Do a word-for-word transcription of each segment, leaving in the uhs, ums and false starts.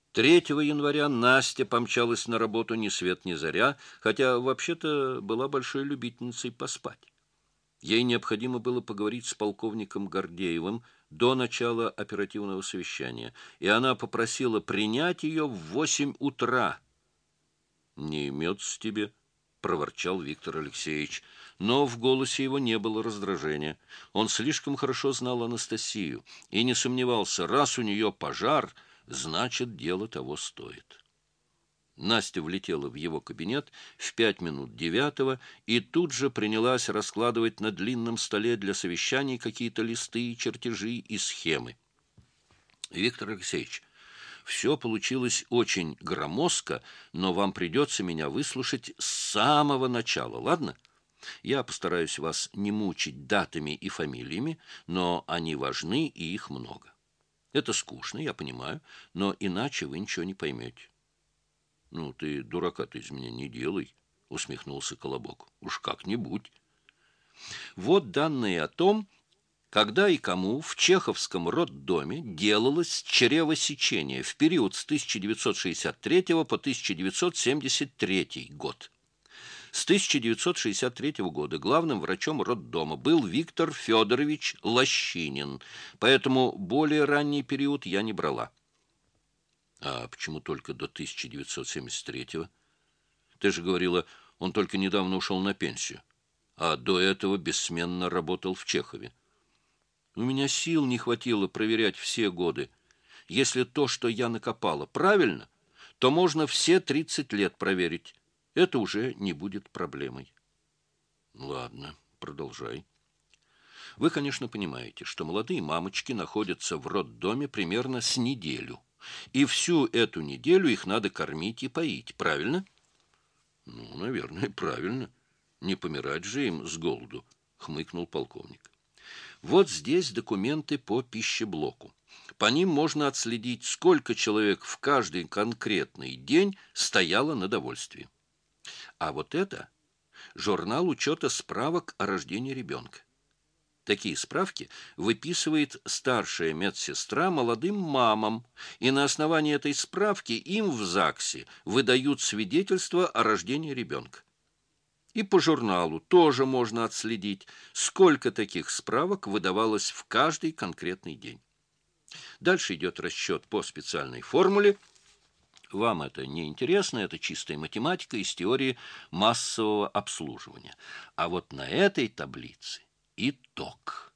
Третьего января Настя помчалась на работу ни свет ни заря, хотя вообще-то была большой любительницей поспать. Ей необходимо было поговорить с полковником Гордеевым до начала оперативного совещания, и она попросила принять ее в восемь утра. «Не имется тебе», — проворчал Виктор Алексеевич, но в голосе его не было раздражения. Он слишком хорошо знал Анастасию и не сомневался, раз у нее пожар, значит, дело того стоит. Настя влетела в его кабинет в пять минут девятого и тут же принялась раскладывать на длинном столе для совещаний какие-то листы, чертежи и схемы. «Виктор Алексеевич, все получилось очень громоздко, но вам придется меня выслушать с самого начала, ладно? Я постараюсь вас не мучить датами и фамилиями, но они важны, и их много. Это скучно, я понимаю, но иначе вы ничего не поймете». «Ну, ты дурака-то из меня не делай», — усмехнулся Колобок. «Уж как-нибудь». Вот данные о том, когда и кому в Чеховском роддоме делалось чревосечение в период с тысяча девятьсот шестьдесят третьего по тысяча девятьсот семьдесят третий год. С тысяча девятьсот шестьдесят третьего года главным врачом роддома был Виктор Федорович Лощинин, поэтому более ранний период я не брала. А почему только до тысяча девятьсот семьдесят третьего? Ты же говорила, он только недавно ушел на пенсию, а до этого бессменно работал в Чехове. У меня сил не хватило проверять все годы. Если то, что я накопала, правильно, то можно все тридцать лет проверить. Это уже не будет проблемой. Ладно, продолжай. Вы, конечно, понимаете, что молодые мамочки находятся в роддоме примерно с неделю. И всю эту неделю их надо кормить и поить, правильно? Ну, наверное, правильно. Не помирать же им с голоду, хмыкнул полковник. Вот здесь документы по пищеблоку. По ним можно отследить, сколько человек в каждый конкретный день стояло на довольствии. А вот это журнал учета справок о рождении ребенка. Такие справки выписывает старшая медсестра молодым мамам, и на основании этой справки им в ЗАГСе выдают свидетельство о рождении ребенка. И по журналу тоже можно отследить, сколько таких справок выдавалось в каждый конкретный день. Дальше идет расчет по специальной формуле. Вам это не интересно, это чистая математика из теории массового обслуживания. А вот на этой таблице итог.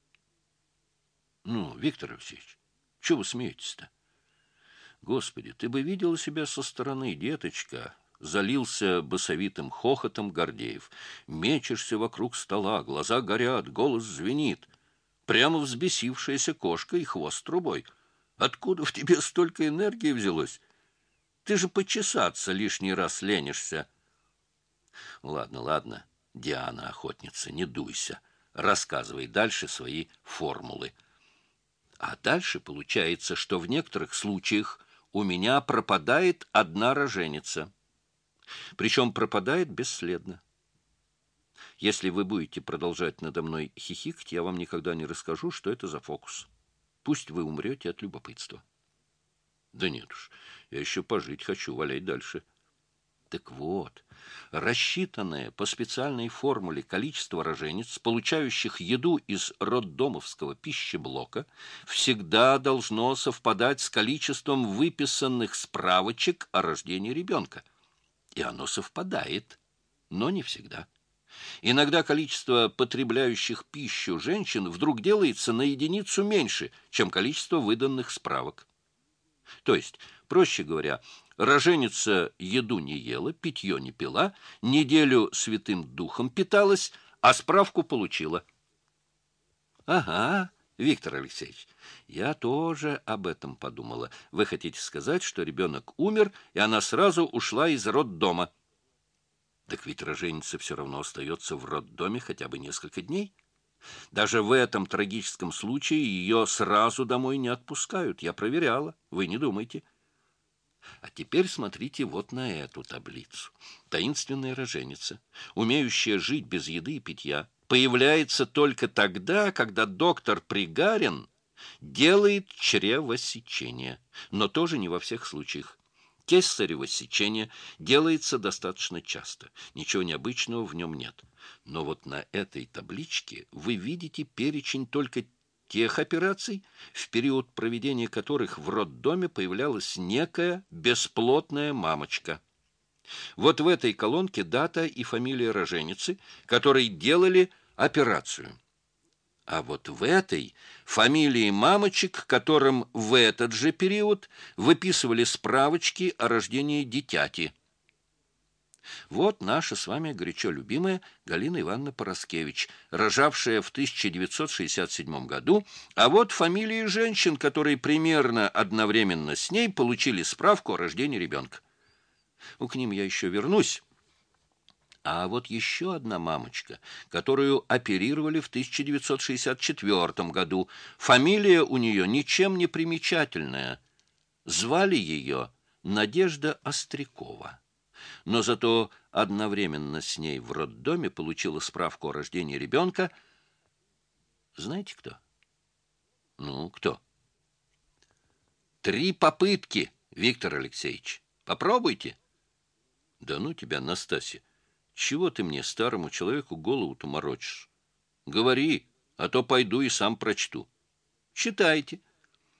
Ну, Виктор Алексеевич, чего вы смеетесь-то? Господи, ты бы видела себя со стороны, деточка. Залился басовитым хохотом Гордеев. Мечешься вокруг стола, глаза горят, голос звенит. Прямо взбесившаяся кошка и хвост трубой. Откуда в тебе столько энергии взялось? Ты же почесаться лишний раз ленишься. Ладно, ладно, Диана охотница, не дуйся. Рассказывай дальше свои формулы. А дальше получается, что в некоторых случаях у меня пропадает одна роженица. Причем пропадает бесследно. Если вы будете продолжать надо мной хихикать, я вам никогда не расскажу, что это за фокус. Пусть вы умрете от любопытства. Да нет уж, я еще пожить хочу, валяй дальше. Так вот, рассчитанное по специальной формуле количество рожениц, получающих еду из роддомовского пищеблока, всегда должно совпадать с количеством выписанных справочек о рождении ребенка. И оно совпадает, но не всегда. Иногда количество потребляющих пищу женщин вдруг делается на единицу меньше, чем количество выданных справок. То есть, проще говоря, роженица еду не ела, питье не пила, неделю святым духом питалась, а справку получила. Ага, Виктор Алексеевич, я тоже об этом подумала. Вы хотите сказать, что ребенок умер, и она сразу ушла из роддома? Так ведь роженица все равно остается в роддоме хотя бы несколько дней. Даже в этом трагическом случае ее сразу домой не отпускают. Я проверяла, вы не думайте. А теперь смотрите вот на эту таблицу. Таинственная роженица, умеющая жить без еды и питья, появляется только тогда, когда доктор Пригарин Делает чревосечение, но тоже не во всех случаях. Кесарево сечение делается достаточно часто. Ничего необычного в нем нет. Но вот на этой табличке вы видите перечень только тех операций, в период проведения которых в роддоме появлялась некая бесплотная мамочка. Вот в этой колонке дата и фамилия роженицы, которой делали операцию. А вот в этой фамилии мамочек, которым в этот же период выписывали справочки о рождении дитяти. Вот наша с вами горячо любимая Галина Ивановна Пороскевич, рожавшая в тысяча девятьсот шестьдесят седьмом году, а вот фамилии женщин, которые примерно одновременно с ней получили справку о рождении ребенка. Ну, к ним я еще вернусь. А вот еще одна мамочка, которую оперировали в тысяча девятьсот шестьдесят четвёртом году. Фамилия у нее ничем не примечательная. Звали ее Надежда Острякова. Но зато одновременно с ней в роддоме получила справку о рождении ребенка. Знаете кто? Ну, кто? Три попытки, Виктор Алексеевич. Попробуйте. Да ну тебя, Настасья. Чего ты мне, старому человеку, голову-то морочишь? Говори, а то пойду и сам прочту. Читайте.